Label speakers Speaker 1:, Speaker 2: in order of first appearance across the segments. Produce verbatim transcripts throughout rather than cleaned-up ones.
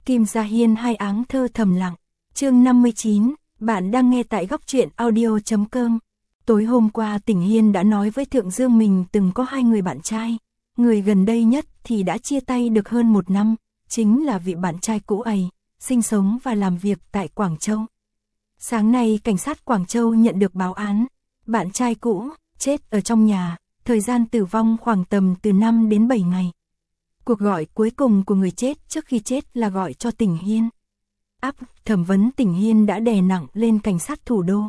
Speaker 1: Kim Gia Hiên hai áng thơ thầm lặng. Chương năm mươi chín, bạn đang nghe tại góc truyện audio.com. Tối hôm qua Tỉnh Hiên đã nói với Thượng Dương mình từng có hai người bạn trai. Người gần đây nhất thì đã chia tay được hơn một năm, chính là vị bạn trai cũ ấy, sinh sống và làm việc tại Quảng Châu. Sáng nay cảnh sát Quảng Châu nhận được báo án, bạn trai cũ, chết ở trong nhà, thời gian tử vong khoảng tầm từ năm đến bảy ngày. Cuộc gọi cuối cùng của người chết trước khi chết là gọi cho Tỉnh Hiên. Áp thẩm vấn Tỉnh Hiên đã đè nặng lên cảnh sát thủ đô.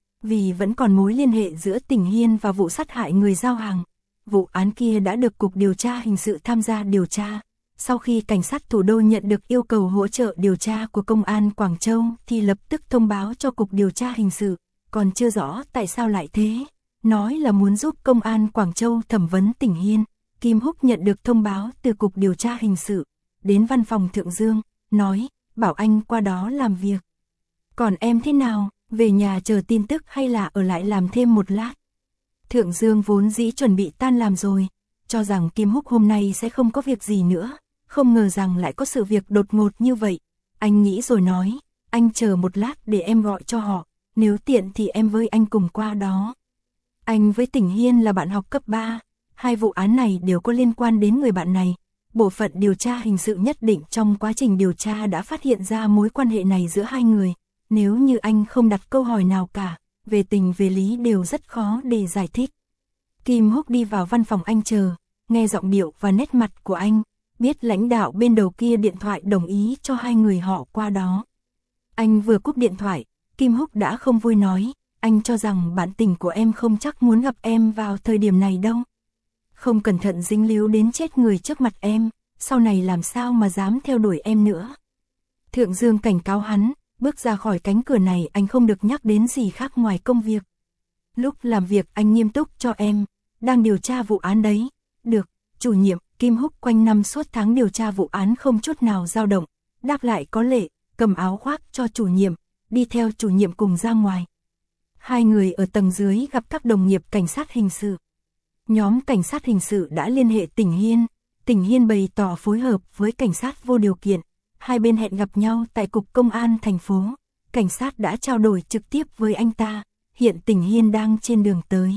Speaker 1: Vì vẫn còn mối liên hệ giữa Tỉnh Hiên và vụ sát hại người giao hàng. Vụ án kia đã được Cục Điều tra Hình sự tham gia điều tra. Sau khi cảnh sát thủ đô nhận được yêu cầu hỗ trợ điều tra của Công an Quảng Châu thì lập tức thông báo cho Cục Điều tra Hình sự, còn chưa rõ tại sao lại thế. Nói là muốn giúp Công an Quảng Châu thẩm vấn Tỉnh Hiên. Kim Húc nhận được thông báo từ Cục Điều tra Hình sự, đến văn phòng Thượng Dương, nói, bảo anh qua đó làm việc. Còn em thế nào, về nhà chờ tin tức hay là ở lại làm thêm một lát? Thượng Dương vốn dĩ chuẩn bị tan làm rồi, cho rằng Kim Húc hôm nay sẽ không có việc gì nữa, không ngờ rằng lại có sự việc đột ngột như vậy. Anh nghĩ rồi nói, anh chờ một lát để em gọi cho họ, nếu tiện thì em với anh cùng qua đó. Anh với Tỉnh Hiên là bạn học cấp ba. Hai vụ án này đều có liên quan đến người bạn này. Bộ phận điều tra hình sự nhất định trong quá trình điều tra đã phát hiện ra mối quan hệ này giữa hai người. Nếu như anh không đặt câu hỏi nào cả, về tình về lý đều rất khó để giải thích. Kim Húc đi vào văn phòng anh chờ, nghe giọng điệu và nét mặt của anh, biết lãnh đạo bên đầu kia điện thoại đồng ý cho hai người họ qua đó. Anh vừa cúp điện thoại, Kim Húc đã không vui nói, anh cho rằng bạn tình của em không chắc muốn gặp em vào thời điểm này đâu. Không cẩn thận dính líu đến chết người trước mặt em, sau này làm sao mà dám theo đuổi em nữa. Thượng Dương cảnh cáo hắn, bước ra khỏi cánh cửa này anh không được nhắc đến gì khác ngoài công việc. Lúc làm việc anh nghiêm túc cho em, đang điều tra vụ án đấy. Được, chủ nhiệm. Kim Húc quanh năm suốt tháng điều tra vụ án không chút nào dao động, đáp lại có lệ, cầm áo khoác cho chủ nhiệm, đi theo chủ nhiệm cùng ra ngoài. Hai người ở tầng dưới gặp các đồng nghiệp cảnh sát hình sự. Nhóm cảnh sát hình sự đã liên hệ Tỉnh Hiên, Tỉnh Hiên bày tỏ phối hợp với cảnh sát vô điều kiện, hai bên hẹn gặp nhau tại Cục Công an thành phố, cảnh sát đã trao đổi trực tiếp với anh ta, hiện Tỉnh Hiên đang trên đường tới.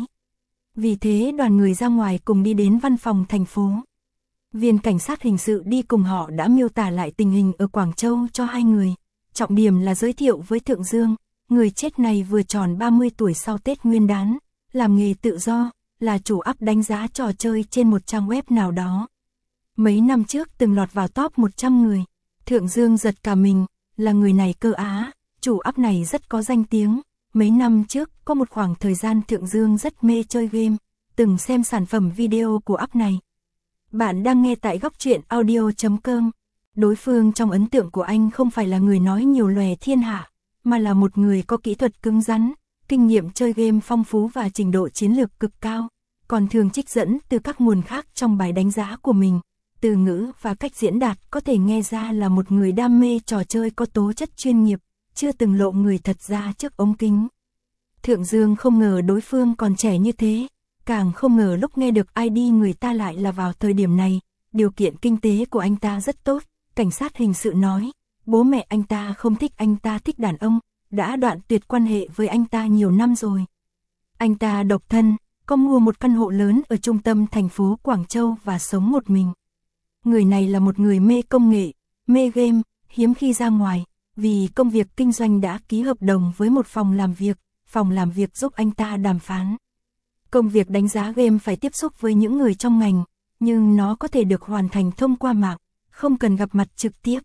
Speaker 1: Vì thế đoàn người ra ngoài cùng đi đến văn phòng thành phố. Viên cảnh sát hình sự đi cùng họ đã miêu tả lại tình hình ở Quảng Châu cho hai người, trọng điểm là giới thiệu với Thượng Dương, người chết này vừa tròn ba mươi tuổi sau Tết Nguyên đán, làm nghề tự do, là chủ app đánh giá trò chơi trên một trang web nào đó. Mấy năm trước từng lọt vào top một trăm người. Thượng Dương giật cả mình, là người này cơ á, chủ app này rất có danh tiếng. Mấy năm trước có một khoảng thời gian Thượng Dương rất mê chơi game, từng xem sản phẩm video của app này. Bạn đang nghe tại góc truyện audio.com. Đối phương trong ấn tượng của anh không phải là người nói nhiều lòe thiên hạ, mà là một người có kỹ thuật cứng rắn, kinh nghiệm chơi game phong phú và trình độ chiến lược cực cao, còn thường trích dẫn từ các nguồn khác trong bài đánh giá của mình. Từ ngữ và cách diễn đạt có thể nghe ra là một người đam mê trò chơi có tố chất chuyên nghiệp, chưa từng lộ người thật ra trước ống kính. Thượng Dương không ngờ đối phương còn trẻ như thế, càng không ngờ lúc nghe được i đê người ta lại là vào thời điểm này. Điều kiện kinh tế của anh ta rất tốt, cảnh sát hình sự nói, bố mẹ anh ta không thích anh ta thích đàn ông, đã đoạn tuyệt quan hệ với anh ta nhiều năm rồi. Anh ta độc thân, có mua một căn hộ lớn ở trung tâm thành phố Quảng Châu và sống một mình. Người này là một người mê công nghệ, mê game, hiếm khi ra ngoài, vì công việc kinh doanh đã ký hợp đồng với một phòng làm việc, phòng làm việc giúp anh ta đàm phán. Công việc đánh giá game phải tiếp xúc với những người trong ngành, nhưng nó có thể được hoàn thành thông qua mạng, không cần gặp mặt trực tiếp.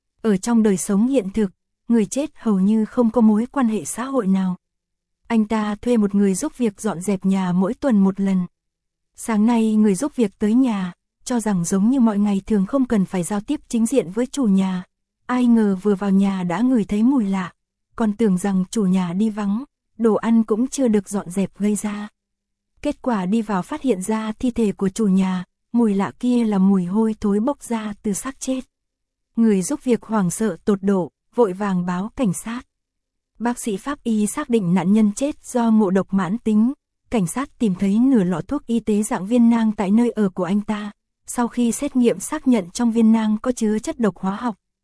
Speaker 1: Ở trong đời sống hiện thực, người chết hầu như không có mối quan hệ xã hội nào. Anh ta thuê một người giúp việc dọn dẹp nhà mỗi tuần một lần. Sáng nay người giúp việc tới nhà, cho rằng giống như mọi ngày thường không cần phải giao tiếp chính diện với chủ nhà. Ai ngờ vừa vào nhà đã ngửi thấy mùi lạ, còn tưởng rằng chủ nhà đi vắng, đồ ăn cũng chưa được dọn dẹp gây ra. Kết quả đi vào phát hiện ra thi thể của chủ nhà, mùi lạ kia là mùi hôi thối bốc ra từ xác chết. Người giúp việc hoảng sợ tột độ, vội vàng báo cảnh sát. Bác sĩ pháp y xác định nạn nhân chết do ngộ độc mãn tính. Cảnh sát tìm thấy nửa lọ thuốc y tế dạng viên nang tại nơi ở của anh ta. Sau khi xét nghiệm xác nhận trong viên nang có chứa chất độc hóa học,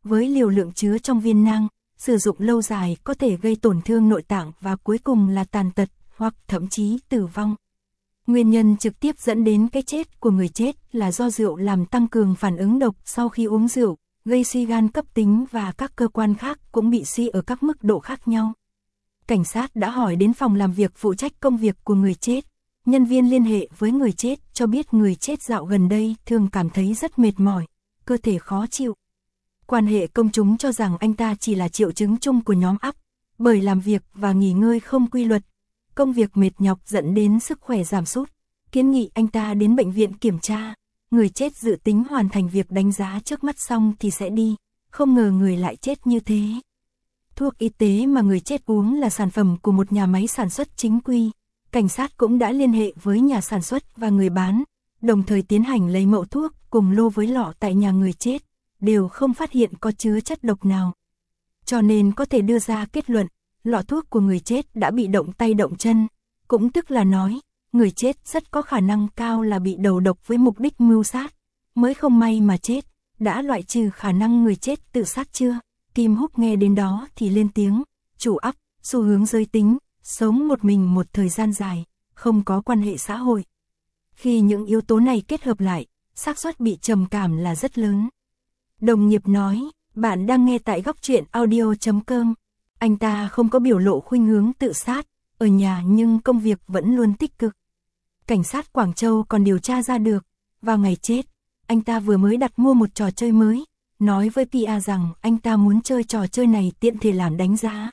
Speaker 1: với liều lượng chứa trong viên nang, sử dụng lâu dài có thể gây tổn thương nội tạng và cuối cùng là tàn tật hoặc thậm chí tử vong. Nguyên nhân trực tiếp dẫn đến cái chết của người chết là do rượu làm tăng cường phản ứng độc sau khi uống rượu, gây suy gan cấp tính và các cơ quan khác cũng bị suy ở các mức độ khác nhau. Cảnh sát đã hỏi đến phòng làm việc phụ trách công việc của người chết. Nhân viên liên hệ với người chết cho biết người chết dạo gần đây thường cảm thấy rất mệt mỏi, cơ thể khó chịu. Quan hệ công chúng cho rằng anh ta chỉ là triệu chứng chung của nhóm ắp, bởi làm việc và nghỉ ngơi không quy luật. Công việc mệt nhọc dẫn đến sức khỏe giảm sút, kiến nghị anh ta đến bệnh viện kiểm tra. Người chết dự tính hoàn thành việc đánh giá trước mắt xong thì sẽ đi, không ngờ người lại chết như thế. Thuốc y tế mà người chết uống là sản phẩm của một nhà máy sản xuất chính quy. Cảnh sát cũng đã liên hệ với nhà sản xuất và người bán, đồng thời tiến hành lấy mẫu thuốc cùng lô với lọ tại nhà người chết, đều không phát hiện có chứa chất độc nào. Cho nên có thể đưa ra kết luận, lọ thuốc của người chết đã bị động tay động chân, cũng tức là nói, người chết rất có khả năng cao là bị đầu độc với mục đích mưu sát, mới không may mà chết. Đã loại trừ khả năng người chết tự sát chưa? Kim Húc nghe đến đó thì lên tiếng, chủ ắp, xu hướng giới tính, sống một mình một thời gian dài, không có quan hệ xã hội. Khi những yếu tố này kết hợp lại, xác suất bị trầm cảm là rất lớn. Đồng nghiệp nói, bạn đang nghe tại góc truyện audio chấm com. Anh ta không có biểu lộ khuynh hướng tự sát, ở nhà nhưng công việc vẫn luôn tích cực. Cảnh sát Quảng Châu còn điều tra ra được, vào ngày chết, anh ta vừa mới đặt mua một trò chơi mới, nói với pê e rằng anh ta muốn chơi trò chơi này tiện thể làm đánh giá.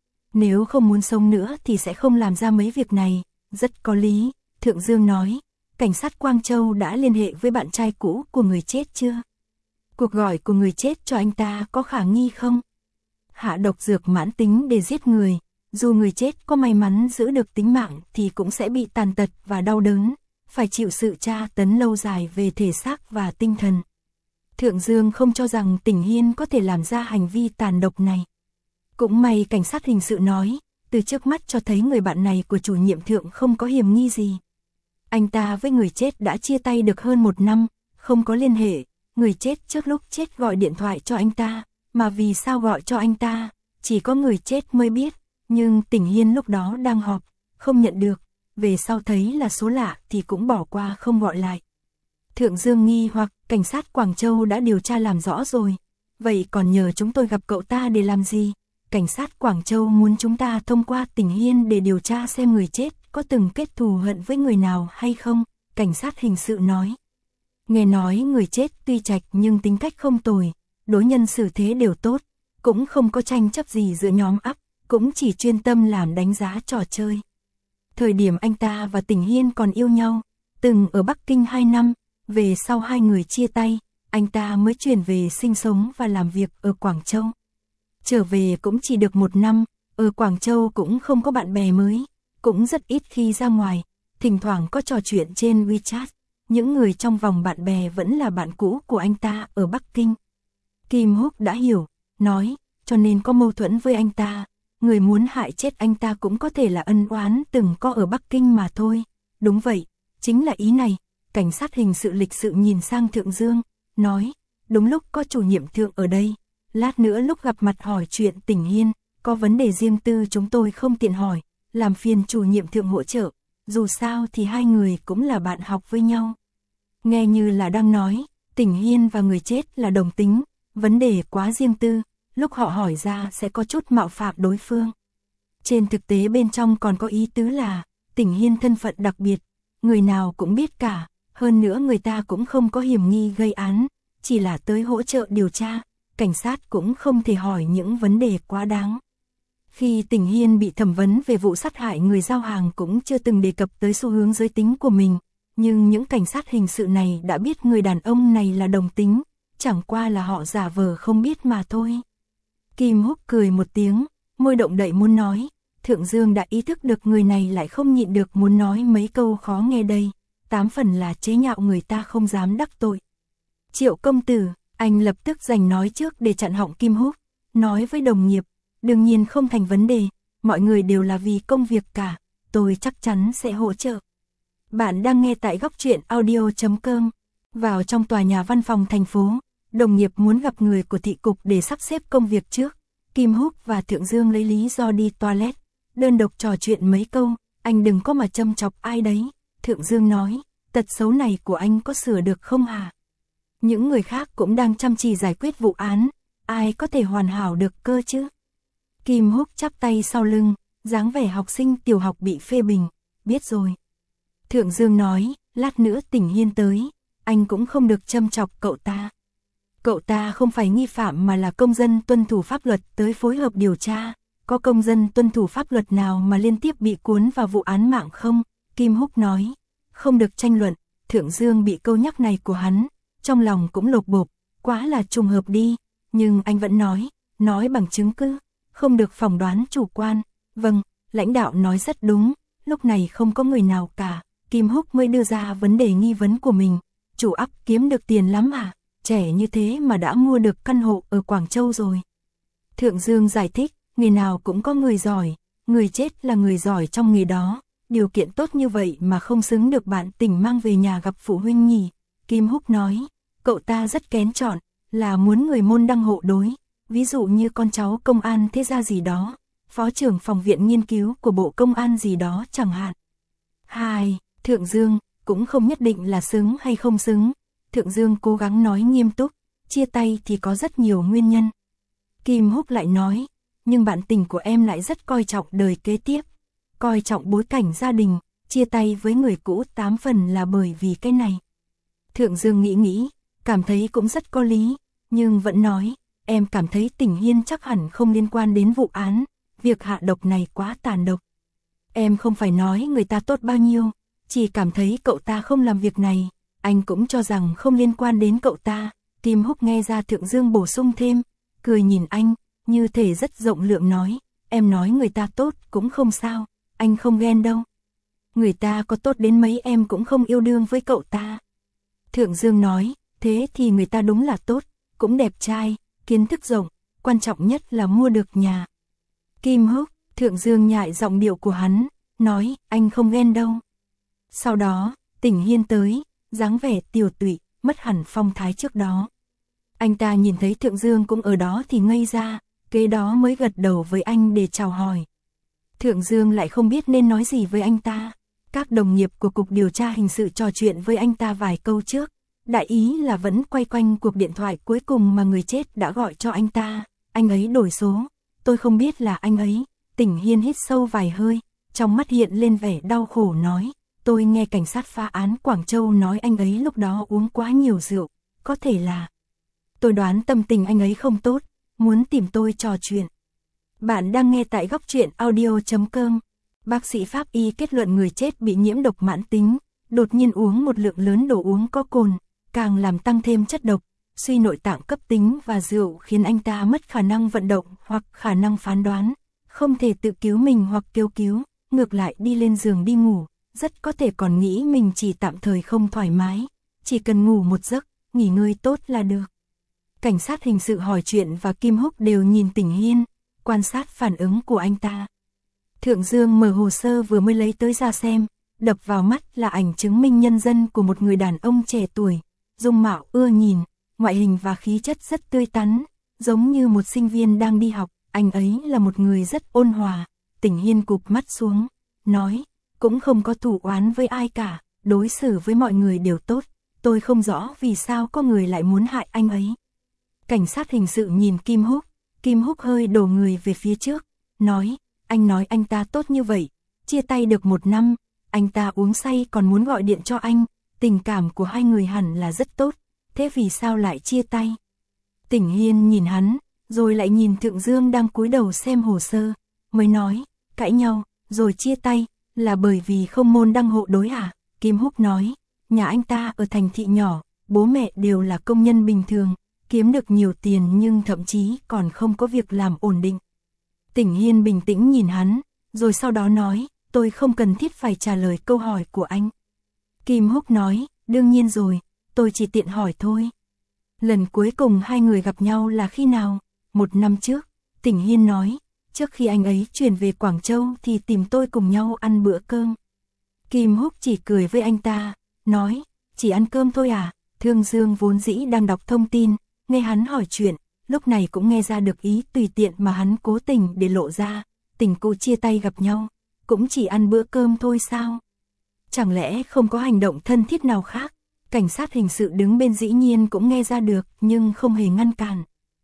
Speaker 1: Nếu không muốn sống nữa thì sẽ không làm ra mấy việc này, rất có lý, Thượng Dương nói. Cảnh sát Quang Châu đã liên hệ với bạn trai cũ của người chết chưa? Cuộc gọi của người chết cho anh ta có khả nghi không? Hạ độc dược mãn tính để giết người, dù người chết có may mắn giữ được tính mạng thì cũng sẽ bị tàn tật và đau đớn, phải chịu sự tra tấn lâu dài về thể xác và tinh thần. Thượng Dương không cho rằng Tỉnh Hiên có thể làm ra hành vi tàn độc này. Cũng may cảnh sát hình sự nói, từ trước mắt cho thấy người bạn này của chủ nhiệm Thượng không có hiểm nghi gì. Anh ta với người chết đã chia tay được hơn một năm, không có liên hệ. Người chết trước lúc chết gọi điện thoại cho anh ta, mà vì sao gọi cho anh ta, chỉ có người chết mới biết. Nhưng Tỉnh Hiên lúc đó đang họp, không nhận được, về sau thấy là số lạ thì cũng bỏ qua không gọi lại. Thượng Dương nghi hoặc cảnh sát Quảng Châu đã điều tra làm rõ rồi, vậy còn nhờ chúng tôi gặp cậu ta để làm gì? Cảnh sát Quảng Châu muốn chúng ta thông qua Tỉnh Hiên để điều tra xem người chết có từng kết thù hận với người nào hay không, cảnh sát hình sự nói. Nghe nói người chết tuy trạch nhưng tính cách không tồi, đối nhân xử thế đều tốt, cũng không có tranh chấp gì giữa nhóm ắp, cũng chỉ chuyên tâm làm đánh giá trò chơi. Thời điểm anh ta và Tỉnh Hiên còn yêu nhau, từng ở Bắc Kinh hai năm, về sau hai người chia tay, anh ta mới chuyển về sinh sống và làm việc ở Quảng Châu. Trở về cũng chỉ được một năm, ở Quảng Châu cũng không có bạn bè mới, cũng rất ít khi ra ngoài, thỉnh thoảng có trò chuyện trên WeChat. Những người trong vòng bạn bè vẫn là bạn cũ của anh ta ở Bắc Kinh. Kim Húc đã hiểu, nói, cho nên có mâu thuẫn với anh ta, người muốn hại chết anh ta cũng có thể là ân oán từng có ở Bắc Kinh mà thôi. Đúng vậy, chính là ý này. Cảnh sát hình sự lịch sự nhìn sang Thượng Dương, nói, đúng lúc có chủ nhiệm Thượng ở đây, lát nữa lúc gặp mặt hỏi chuyện Tỉnh Hiên, có vấn đề riêng tư chúng tôi không tiện hỏi, làm phiền chủ nhiệm Thượng hỗ trợ. Dù sao thì hai người cũng là bạn học với nhau. Nghe như là đang nói, Tỉnh Hiên và người chết là đồng tính, vấn đề quá riêng tư, lúc họ hỏi ra sẽ có chút mạo phạm đối phương. Trên thực tế bên trong còn có ý tứ là, Tỉnh Hiên thân phận đặc biệt, người nào cũng biết cả, hơn nữa người ta cũng không có hiểm nghi gây án, chỉ là tới hỗ trợ điều tra, cảnh sát cũng không thể hỏi những vấn đề quá đáng. Khi Tỉnh Hiên bị thẩm vấn về vụ sát hại người giao hàng cũng chưa từng đề cập tới xu hướng giới tính của mình, nhưng những cảnh sát hình sự này đã biết người đàn ông này là đồng tính, chẳng qua là họ giả vờ không biết mà thôi. Kim Húc cười một tiếng, môi động đậy muốn nói, Thượng Dương đã ý thức được người này lại không nhịn được muốn nói mấy câu khó nghe đây, tám phần là chế nhạo người ta không dám đắc tội. Triệu công tử, anh lập tức giành nói trước để chặn họng Kim Húc, nói với đồng nghiệp, đương nhiên không thành vấn đề, mọi người đều là vì công việc cả, tôi chắc chắn sẽ hỗ trợ. Bạn đang nghe tại góc truyện audio chấm com, vào trong tòa nhà văn phòng thành phố, Đồng nghiệp muốn gặp người của thị cục để sắp xếp công việc trước. Kim Húc và Thượng Dương lấy lý do đi toilet, đơn độc trò chuyện mấy câu, anh đừng có mà châm chọc ai đấy. Thượng Dương nói, tật xấu này của anh có sửa được không hả? Những người khác cũng đang chăm chỉ giải quyết vụ án, ai có thể hoàn hảo được cơ chứ? Kim Húc chắp tay sau lưng, dáng vẻ học sinh tiểu học bị phê bình, biết rồi. Thượng Dương nói, lát nữa Tỉnh Hiên tới, anh cũng không được châm chọc cậu ta. Cậu ta không phải nghi phạm mà là công dân tuân thủ pháp luật tới phối hợp điều tra. Có công dân tuân thủ pháp luật nào mà liên tiếp bị cuốn vào vụ án mạng không? Kim Húc nói, không được tranh luận. Thượng Dương bị câu nhắc này của hắn, trong lòng cũng lột bột, quá là trùng hợp đi. Nhưng anh vẫn nói, nói bằng chứng cứ, không được phỏng đoán chủ quan. Vâng, lãnh đạo nói rất đúng, lúc này không có người nào cả. Kim Húc mới đưa ra vấn đề nghi vấn của mình. Chủ ấp kiếm được tiền lắm à? Trẻ như thế mà đã mua được căn hộ ở Quảng Châu rồi. Thượng Dương giải thích, người nào cũng có người giỏi, người chết là người giỏi trong nghề đó. Điều kiện tốt như vậy mà không xứng được bạn Tỉnh mang về nhà gặp phụ huynh nhỉ? Kim Húc nói, cậu ta rất kén chọn, là muốn người môn đăng hộ đối. Ví dụ như con cháu công an thế gia gì đó, phó trưởng phòng viện nghiên cứu của Bộ Công an gì đó chẳng hạn. Hai, Thượng Dương, cũng không nhất định là xứng hay không xứng. Thượng Dương cố gắng nói nghiêm túc, chia tay thì có rất nhiều nguyên nhân. Kim Húc lại nói, nhưng bạn Tình của em lại rất coi trọng đời kế tiếp, coi trọng bối cảnh gia đình, chia tay với người cũ tám phần là bởi vì cái này. Thượng Dương nghĩ nghĩ, cảm thấy cũng rất có lý, nhưng vẫn nói, em cảm thấy Tỉnh Hiên chắc hẳn không liên quan đến vụ án, việc hạ độc này quá tàn độc. Em không phải nói người ta tốt bao nhiêu, chỉ cảm thấy cậu ta không làm việc này. Anh cũng cho rằng không liên quan đến cậu ta. Kim Húc nghe ra Thượng Dương bổ sung thêm, cười nhìn anh, như thể rất rộng lượng nói, em nói người ta tốt cũng không sao, anh không ghen đâu. Người ta có tốt đến mấy em cũng không yêu đương với cậu ta. Thượng Dương nói, thế thì người ta đúng là tốt, cũng đẹp trai, kiến thức rộng, quan trọng nhất là mua được nhà. Kim Húc, Thượng Dương nhại giọng điệu của hắn, nói, anh không ghen đâu. Sau đó, Tỉnh Hiên tới, dáng vẻ tiều tụy, mất hẳn phong thái trước đó. Anh ta nhìn thấy Thượng Dương cũng ở đó thì ngây ra, kế đó mới gật đầu với anh để chào hỏi. Thượng Dương lại không biết nên nói gì với anh ta. Các đồng nghiệp của Cục Điều tra Hình sự trò chuyện với anh ta vài câu trước, đại ý là vẫn quay quanh cuộc điện thoại cuối cùng mà người chết đã gọi cho anh ta. Anh ấy đổi số, tôi không biết là anh ấy. Tỉnh Hiên hít sâu vài hơi, trong mắt hiện lên vẻ đau khổ nói, tôi nghe cảnh sát phá án Quảng Châu nói anh ấy lúc đó uống quá nhiều rượu, có thể là... Tôi đoán tâm tình anh ấy không tốt, muốn tìm tôi trò chuyện. Bạn đang nghe tại góc truyện audio chấm com. Bác sĩ pháp y kết luận người chết bị nhiễm độc mãn tính, đột nhiên uống một lượng lớn đồ uống có cồn, càng làm tăng thêm chất độc, suy nội tạng cấp tính và rượu khiến anh ta mất khả năng vận động hoặc khả năng phán đoán, không thể tự cứu mình hoặc kêu cứu, ngược lại đi lên giường đi ngủ, rất có thể còn nghĩ mình chỉ tạm thời không thoải mái, chỉ cần ngủ một giấc, nghỉ ngơi tốt là được. Cảnh sát hình sự hỏi chuyện và Kim Húc đều nhìn Tỉnh Hiên, quan sát phản ứng của anh ta. Thượng Dương mở hồ sơ vừa mới lấy tới ra xem, đập vào mắt là ảnh chứng minh nhân dân của một người đàn ông trẻ tuổi, dung mạo ưa nhìn, ngoại hình và khí chất rất tươi tắn, giống như một sinh viên đang đi học, anh ấy là một người rất ôn hòa. Tỉnh Hiên cụp mắt xuống, nói, cũng không có thù oán với ai cả, đối xử với mọi người đều tốt, tôi không rõ vì sao có người lại muốn hại anh ấy. Cảnh sát hình sự nhìn Kim Húc, Kim Húc hơi đổ người về phía trước, nói, anh nói anh ta tốt như vậy, chia tay được một năm, anh ta uống say còn muốn gọi điện cho anh, tình cảm của hai người hẳn là rất tốt, thế vì sao lại chia tay? Tỉnh Hiên nhìn hắn, rồi lại nhìn Thượng Dương đang cúi đầu xem hồ sơ, mới nói, cãi nhau, rồi chia tay, là bởi vì không môn đăng hộ đối à? Kim Húc nói, nhà anh ta ở thành thị nhỏ, bố mẹ đều là công nhân bình thường, kiếm được nhiều tiền nhưng thậm chí còn không có việc làm ổn định. Tỉnh Hiên bình tĩnh nhìn hắn, rồi sau đó nói, tôi không cần thiết phải trả lời câu hỏi của anh. Kim Húc nói, đương nhiên rồi, tôi chỉ tiện hỏi thôi. Lần cuối cùng hai người gặp nhau là khi nào? Một năm trước, Tỉnh Hiên nói, trước khi anh ấy chuyển về Quảng Châu thì tìm tôi cùng nhau ăn bữa cơm. Kim Húc chỉ cười với anh ta, nói, chỉ ăn cơm thôi à? Thương Dương vốn dĩ đang đọc thông tin, nghe hắn hỏi chuyện, lúc này cũng nghe ra được ý tùy tiện mà hắn cố tình để lộ ra, tình cũ chia tay gặp nhau, cũng chỉ ăn bữa cơm thôi sao? Chẳng lẽ không có hành động thân thiết nào khác? Cảnh sát hình sự đứng bên dĩ nhiên cũng nghe ra được nhưng không hề ngăn cản.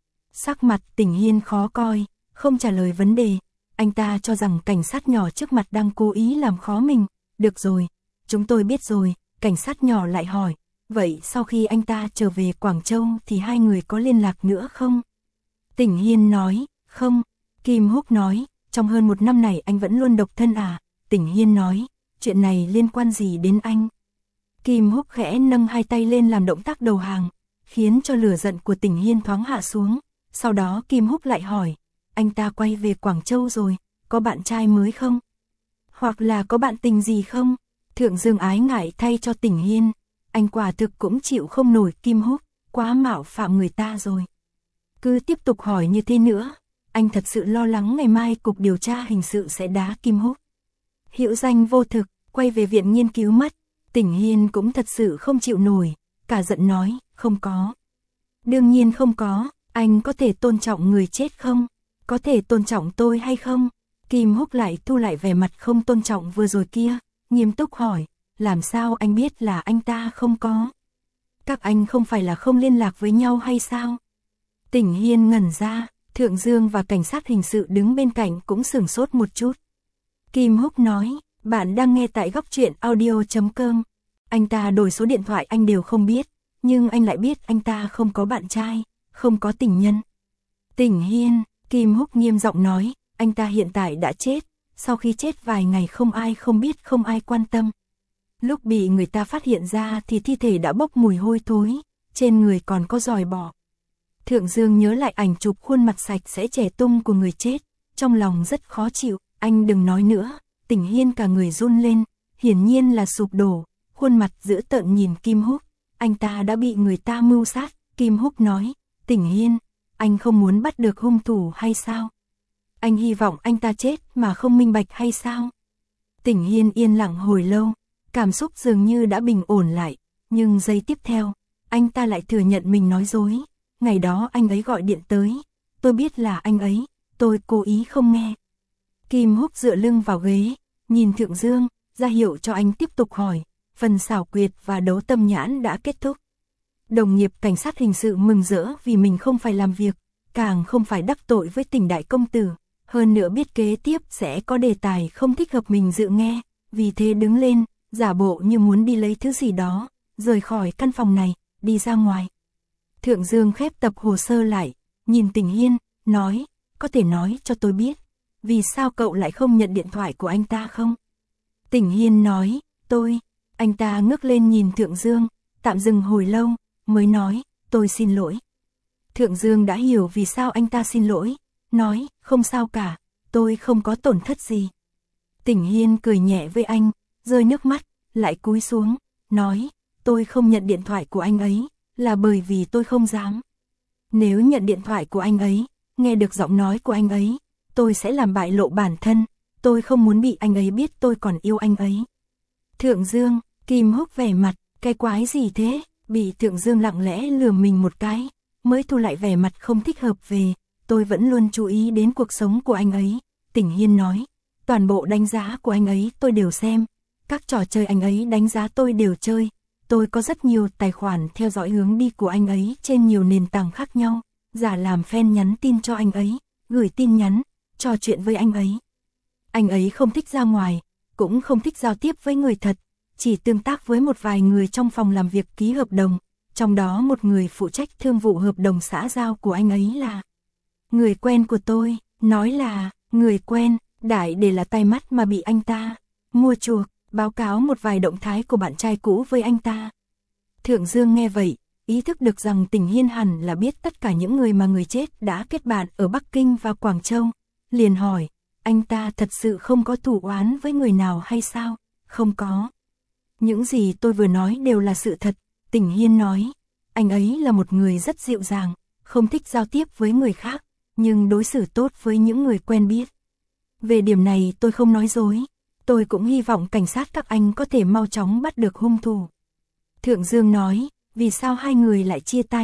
Speaker 1: Sắc mặt Tỉnh Hiên khó coi, không trả lời vấn đề. Anh ta cho rằng cảnh sát nhỏ trước mặt đang cố ý làm khó mình. Được rồi, chúng tôi biết rồi. Cảnh sát nhỏ lại hỏi, vậy sau khi anh ta trở về Quảng Châu thì hai người có liên lạc nữa không? Tỉnh Hiên nói, không. Kim Húc nói, trong hơn một năm này anh vẫn luôn độc thân à? Tỉnh Hiên nói, chuyện này liên quan gì đến anh? Kim Húc khẽ nâng hai tay lên làm động tác đầu hàng, khiến cho lửa giận của Tỉnh Hiên thoáng hạ xuống. Sau đó Kim Húc lại hỏi, anh ta quay về Quảng Châu rồi, có bạn trai mới không? Hoặc là có bạn tình gì không? Thượng Dương ái ngại thay cho Tỉnh Hiên, anh quả thực cũng chịu không nổi Kim Húc, quá mạo phạm người ta rồi. Cứ tiếp tục hỏi như thế nữa, anh thật sự lo lắng ngày mai cục điều tra hình sự sẽ đá Kim Húc. Hữu danh vô thực, quay về viện nghiên cứu mất. Tỉnh Hiên cũng thật sự không chịu nổi, cả giận nói, không có. Đương nhiên không có, anh có thể tôn trọng người chết không? Có thể tôn trọng tôi hay không? Kim Húc lại thu lại vẻ mặt không tôn trọng vừa rồi kia, nghiêm túc hỏi, làm sao anh biết là anh ta không có? Các anh không phải là không liên lạc với nhau hay sao? Tỉnh Hiên ngẩn ra, Thượng Dương và cảnh sát hình sự đứng bên cạnh cũng sửng sốt một chút. Kim Húc nói, bạn đang nghe tại góc truyện audio chấm com. Anh ta đổi số điện thoại anh đều không biết, nhưng anh lại biết anh ta không có bạn trai, không có tình nhân. Tỉnh Hiên, Kim Húc nghiêm giọng nói, anh ta hiện tại đã chết, sau khi chết vài ngày không ai không biết, không ai quan tâm. Lúc bị người ta phát hiện ra thì thi thể đã bốc mùi hôi thối, trên người còn có giòi bọ. Thượng Dương nhớ lại ảnh chụp khuôn mặt sạch sẽ trẻ tung của người chết, trong lòng rất khó chịu, anh đừng nói nữa. Tỉnh Hiên cả người run lên, hiển nhiên là sụp đổ, khuôn mặt dữ tợn nhìn Kim Húc, anh ta đã bị người ta mưu sát. Kim Húc nói, Tỉnh Hiên, anh không muốn bắt được hung thủ hay sao? Anh hy vọng anh ta chết mà không minh bạch hay sao? Tỉnh Hiên yên lặng hồi lâu, cảm xúc dường như đã bình ổn lại, nhưng giây tiếp theo, anh ta lại thừa nhận mình nói dối. Ngày đó anh ấy gọi điện tới, tôi biết là anh ấy, tôi cố ý không nghe. Kim Húc dựa lưng vào ghế, nhìn Thượng Dương, ra hiệu cho anh tiếp tục hỏi, phần xảo quyệt và đấu tâm nhãn đã kết thúc. Đồng nghiệp cảnh sát hình sự mừng rỡ vì mình không phải làm việc, càng không phải đắc tội với Tỉnh đại công tử, hơn nữa biết kế tiếp sẽ có đề tài không thích hợp mình dự nghe, vì thế đứng lên, giả bộ như muốn đi lấy thứ gì đó, rời khỏi căn phòng này, đi ra ngoài. Thượng Dương khép tập hồ sơ lại, nhìn Tỉnh Hiên, nói, có thể nói cho tôi biết, vì sao cậu lại không nhận điện thoại của anh ta không? Tỉnh Hiên nói, tôi, anh ta ngước lên nhìn Thượng Dương, tạm dừng hồi lâu, mới nói, tôi xin lỗi. Thượng Dương đã hiểu vì sao anh ta xin lỗi, nói, không sao cả, tôi không có tổn thất gì. Tỉnh Hiên cười nhẹ với anh, rơi nước mắt, lại cúi xuống, nói, tôi không nhận điện thoại của anh ấy, là bởi vì tôi không dám. Nếu nhận điện thoại của anh ấy, nghe được giọng nói của anh ấy, tôi sẽ làm bại lộ bản thân, tôi không muốn bị anh ấy biết tôi còn yêu anh ấy. Thượng Dương, Kim Húc vẻ mặt, cái quái gì thế, bị Thượng Dương lặng lẽ lừa mình một cái, mới thu lại vẻ mặt không thích hợp về, tôi vẫn luôn chú ý đến cuộc sống của anh ấy. Tỉnh Hiên nói, toàn bộ đánh giá của anh ấy tôi đều xem, các trò chơi anh ấy đánh giá tôi đều chơi, tôi có rất nhiều tài khoản theo dõi hướng đi của anh ấy trên nhiều nền tảng khác nhau, giả làm fan nhắn tin cho anh ấy, gửi tin nhắn, trò chuyện với anh ấy. Anh ấy không thích ra ngoài, cũng không thích giao tiếp với người thật, chỉ tương tác với một vài người trong phòng làm việc ký hợp đồng, trong đó một người phụ trách thương vụ hợp đồng xã giao của anh ấy là người quen của tôi, nói là người quen, đại để là tai mắt mà bị anh ta mua chuộc, báo cáo một vài động thái của bạn trai cũ với anh ta. Thượng Dương nghe vậy, ý thức được rằng Tỉnh Hiên hẳn là biết tất cả những người mà người chết đã kết bạn ở Bắc Kinh và Quảng Châu, liền hỏi, anh ta thật sự không có thù oán với người nào hay sao? Không có. Những gì tôi vừa nói đều là sự thật. Tỉnh Hiên nói, anh ấy là một người rất dịu dàng, không thích giao tiếp với người khác, nhưng đối xử tốt với những người quen biết. Về điểm này tôi không nói dối, tôi cũng hy vọng cảnh sát các anh có thể mau chóng bắt được hung thủ. Thượng Dương nói, vì sao hai người lại chia tay?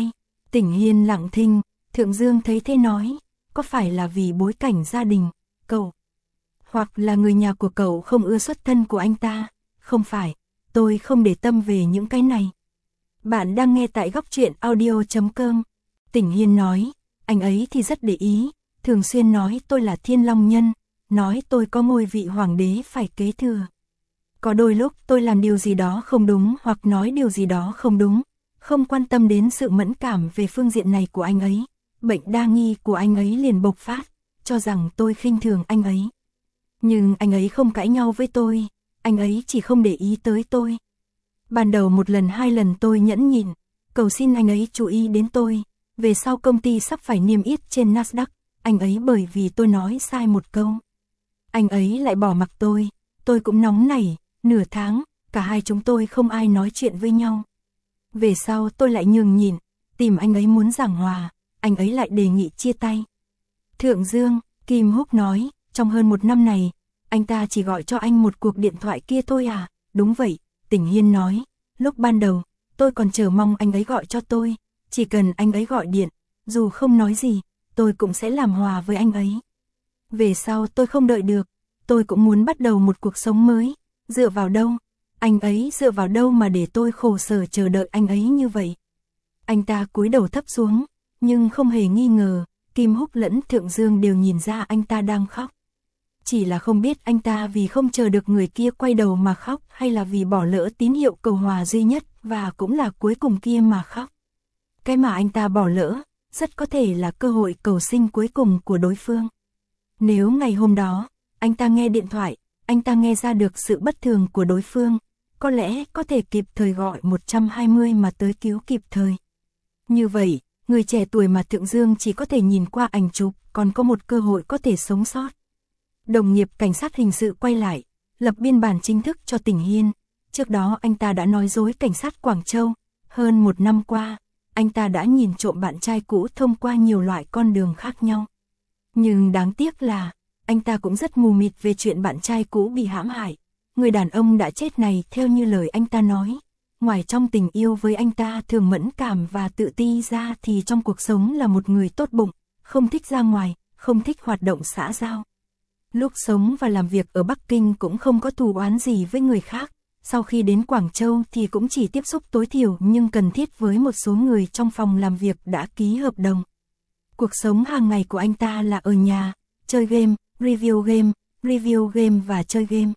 Speaker 1: Tỉnh Hiên lặng thinh, Thượng Dương thấy thế nói, có phải là vì bối cảnh gia đình, cậu? Hoặc là người nhà của cậu không ưa xuất thân của anh ta? Không phải, tôi không để tâm về những cái này. Bạn đang nghe tại góc truyện audio chấm com. Tỉnh Hiên nói, anh ấy thì rất để ý, thường xuyên nói tôi là thiên long nhân, nói tôi có ngôi vị hoàng đế phải kế thừa. Có đôi lúc tôi làm điều gì đó không đúng hoặc nói điều gì đó không đúng, không quan tâm đến sự mẫn cảm về phương diện này của anh ấy. Bệnh đa nghi của anh ấy liền bộc phát, cho rằng tôi khinh thường anh ấy. Nhưng anh ấy không cãi nhau với tôi, anh ấy chỉ không để ý tới tôi. Ban đầu một lần hai lần tôi nhẫn nhịn, cầu xin anh ấy chú ý đến tôi. Về sau công ty sắp phải niêm yết trên Nasdaq, anh ấy bởi vì tôi nói sai một câu, anh ấy lại bỏ mặc tôi, tôi cũng nóng nảy, nửa tháng, cả hai chúng tôi không ai nói chuyện với nhau. Về sau tôi lại nhường nhịn, tìm anh ấy muốn giảng hòa, anh ấy lại đề nghị chia tay. Thượng Dương, Kim Húc nói, trong hơn một năm này, anh ta chỉ gọi cho anh một cuộc điện thoại kia thôi à? Đúng vậy, Tỉnh Hiên nói, lúc ban đầu, tôi còn chờ mong anh ấy gọi cho tôi, chỉ cần anh ấy gọi điện, dù không nói gì, tôi cũng sẽ làm hòa với anh ấy. Về sau tôi không đợi được, tôi cũng muốn bắt đầu một cuộc sống mới, dựa vào đâu? Anh ấy dựa vào đâu mà để tôi khổ sở chờ đợi anh ấy như vậy? Anh ta cúi đầu thấp xuống, nhưng không hề nghi ngờ, Kim Húc lẫn Thượng Dương đều nhìn ra anh ta đang khóc. Chỉ là không biết anh ta vì không chờ được người kia quay đầu mà khóc hay là vì bỏ lỡ tín hiệu cầu hòa duy nhất và cũng là cuối cùng kia mà khóc. Cái mà anh ta bỏ lỡ, rất có thể là cơ hội cầu sinh cuối cùng của đối phương. Nếu ngày hôm đó, anh ta nghe điện thoại, anh ta nghe ra được sự bất thường của đối phương, có lẽ có thể kịp thời gọi một trăm hai mươi mà tới cứu kịp thời. Như vậy, người trẻ tuổi mà Thượng Dương chỉ có thể nhìn qua ảnh chụp, còn có một cơ hội có thể sống sót. Đồng nghiệp cảnh sát hình sự quay lại, lập biên bản chính thức cho Tỉnh Hiên. Trước đó anh ta đã nói dối cảnh sát Quảng Châu. Hơn một năm qua, anh ta đã nhìn trộm bạn trai cũ thông qua nhiều loại con đường khác nhau. Nhưng đáng tiếc là, anh ta cũng rất mù mịt về chuyện bạn trai cũ bị hãm hại. Người đàn ông đã chết này theo như lời anh ta nói. Ngoài trong tình yêu với anh ta thường mẫn cảm và tự ti ra thì trong cuộc sống là một người tốt bụng, không thích ra ngoài, không thích hoạt động xã giao. Lúc sống và làm việc ở Bắc Kinh cũng không có thù oán gì với người khác. Sau khi đến Quảng Châu thì cũng chỉ tiếp xúc tối thiểu nhưng cần thiết với một số người trong phòng làm việc đã ký hợp đồng. Cuộc sống hàng ngày của anh ta là ở nhà, chơi game, review game, review game và chơi game.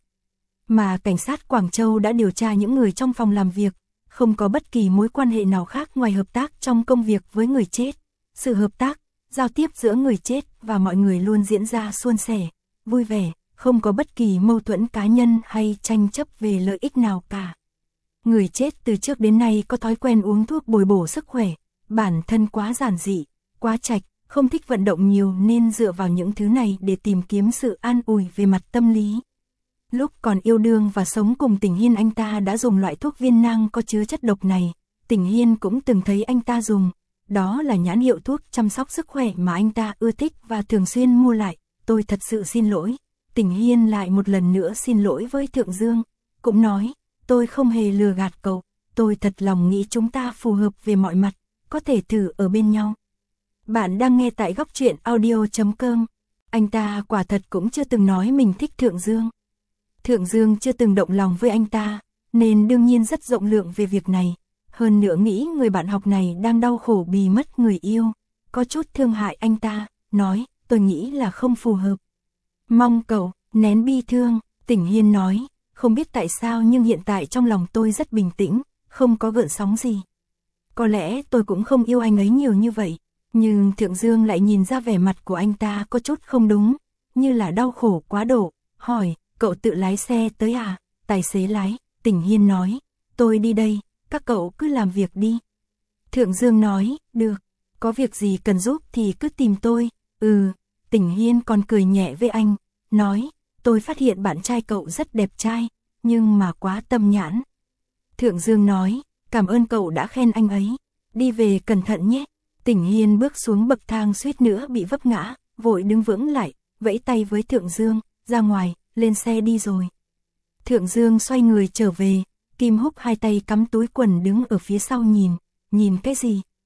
Speaker 1: Mà cảnh sát Quảng Châu đã điều tra những người trong phòng làm việc, không có bất kỳ mối quan hệ nào khác ngoài hợp tác trong công việc với người chết. Sự hợp tác, giao tiếp giữa người chết và mọi người luôn diễn ra suôn sẻ, vui vẻ, không có bất kỳ mâu thuẫn cá nhân hay tranh chấp về lợi ích nào cả. Người chết từ trước đến nay có thói quen uống thuốc bồi bổ sức khỏe, bản thân quá giản dị, quá trạch, không thích vận động nhiều nên dựa vào những thứ này để tìm kiếm sự an ủi về mặt tâm lý. Lúc còn yêu đương và sống cùng Tỉnh Hiên anh ta đã dùng loại thuốc viên nang có chứa chất độc này, Tỉnh Hiên cũng từng thấy anh ta dùng, đó là nhãn hiệu thuốc chăm sóc sức khỏe mà anh ta ưa thích và thường xuyên mua lại. Tôi thật sự xin lỗi. Tỉnh Hiên lại một lần nữa xin lỗi với Thượng Dương, cũng nói, tôi không hề lừa gạt cậu, tôi thật lòng nghĩ chúng ta phù hợp về mọi mặt, có thể thử ở bên nhau. Bạn đang nghe tại góc truyện audio chấm com. Anh ta quả thật cũng chưa từng nói mình thích Thượng Dương. Thượng Dương chưa từng động lòng với anh ta, nên đương nhiên rất rộng lượng về việc này. Hơn nữa nghĩ người bạn học này đang đau khổ vì mất người yêu, có chút thương hại anh ta, nói, tôi nghĩ là không phù hợp. Mong cậu, nén bi thương, Tỉnh Hiên nói, không biết tại sao nhưng hiện tại trong lòng tôi rất bình tĩnh, không có gợn sóng gì. Có lẽ tôi cũng không yêu anh ấy nhiều như vậy, nhưng Thượng Dương lại nhìn ra vẻ mặt của anh ta có chút không đúng, như là đau khổ quá độ, hỏi, cậu tự lái xe tới à? Tài xế lái, Tỉnh Hiên nói, tôi đi đây, các cậu cứ làm việc đi. Thượng Dương nói, được, có việc gì cần giúp thì cứ tìm tôi, ừ. Tỉnh Hiên còn cười nhẹ với anh, nói, tôi phát hiện bạn trai cậu rất đẹp trai, nhưng mà quá tâm nhãn. Thượng Dương nói, cảm ơn cậu đã khen anh ấy, đi về cẩn thận nhé. Tỉnh Hiên bước xuống bậc thang suýt nữa bị vấp ngã, vội đứng vững lại, vẫy tay với Thượng Dương, ra ngoài, lên xe đi rồi. Thượng Dương xoay người trở về, Kim Húc hai tay cắm túi quần đứng ở phía sau nhìn, nhìn cái gì,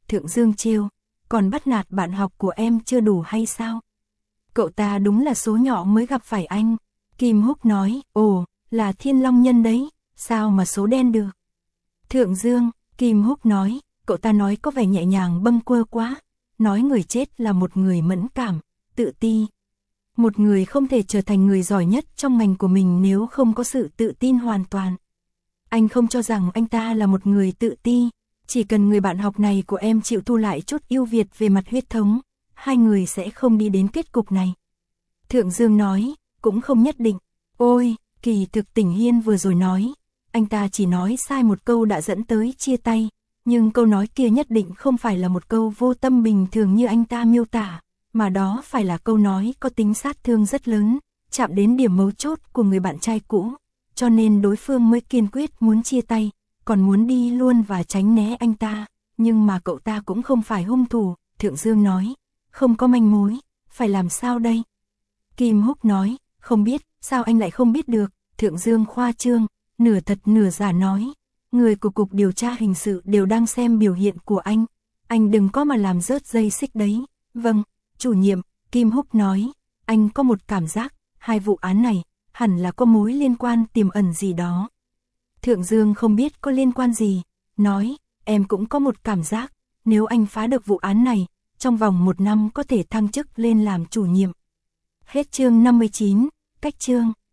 Speaker 1: Thượng Dương trêu, còn bắt nạt bạn học của em chưa đủ hay sao? Cậu ta đúng là số nhỏ mới gặp phải anh. Kim Húc nói, ồ, là Thiên Long Nhân đấy, sao mà số đen được? Thượng Dương, Kim Húc nói, cậu ta nói có vẻ nhẹ nhàng bâng quơ quá, nói người chết là một người mẫn cảm, tự ti. Một người không thể trở thành người giỏi nhất trong ngành của mình nếu không có sự tự tin hoàn toàn. Anh không cho rằng anh ta là một người tự ti, chỉ cần người bạn học này của em chịu thu lại chút ưu việt về mặt huyết thống, hai người sẽ không đi đến kết cục này. Thượng Dương nói, cũng không nhất định. Ôi, kỳ thực Tỉnh Hiên vừa rồi nói, anh ta chỉ nói sai một câu đã dẫn tới chia tay, nhưng câu nói kia nhất định không phải là một câu vô tâm bình thường như anh ta miêu tả, mà đó phải là câu nói có tính sát thương rất lớn, chạm đến điểm mấu chốt của người bạn trai cũ, cho nên đối phương mới kiên quyết muốn chia tay, còn muốn đi luôn và tránh né anh ta, nhưng mà cậu ta cũng không phải hung thủ. Thượng Dương nói, không có manh mối, phải làm sao đây? Kim Húc nói, không biết, sao anh lại không biết được? Thượng Dương khoa trương, nửa thật nửa giả nói, người của cục điều tra hình sự đều đang xem biểu hiện của anh, anh đừng có mà làm rớt dây xích đấy. Vâng, chủ nhiệm, Kim Húc nói, anh có một cảm giác, hai vụ án này, hẳn là có mối liên quan tiềm ẩn gì đó. Thượng Dương không biết có liên quan gì, nói, em cũng có một cảm giác, nếu anh phá được vụ án này, trong vòng một năm có thể thăng chức lên làm chủ nhiệm. Hết chương năm mươi chín, cách chương.